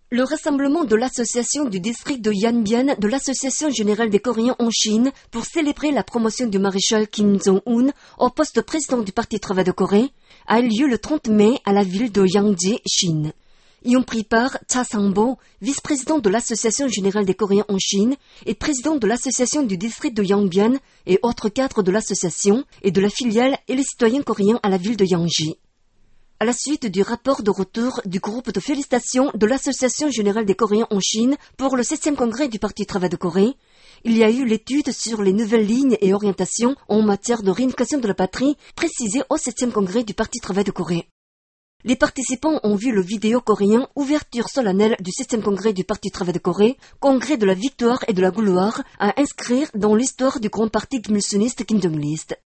Le rassemblement de l'association du district de Yanbian de l'Association générale des Coréens en Chine pour célébrer la promotion du maréchal Kim Jong-un au poste de président du Parti Travail de Corée a eu lieu le 30 mai à la ville de Yangji, Chine. Y ont pris part Cha Sang-bo, vice-président de l'Association générale des Coréens en Chine et président de l'association du district de Yanbian et autres cadres de l'association et de la filiale et les citoyens coréens à la ville de Yangji. À la suite du rapport de retour du groupe de félicitations de l'Association générale des Coréens en Chine pour le 7e congrès du Parti Travail de Corée, il y a eu l'étude sur les nouvelles lignes et orientations en matière de réunification de la patrie précisée au 7e congrès du Parti Travail de Corée. Les participants ont vu le vidéo coréen ouverture solennelle du 7e congrès du Parti Travail de Corée, congrès de la victoire et de la gloire à inscrire dans l'histoire du grand parti kim il-sungiste Kim Jong-liste.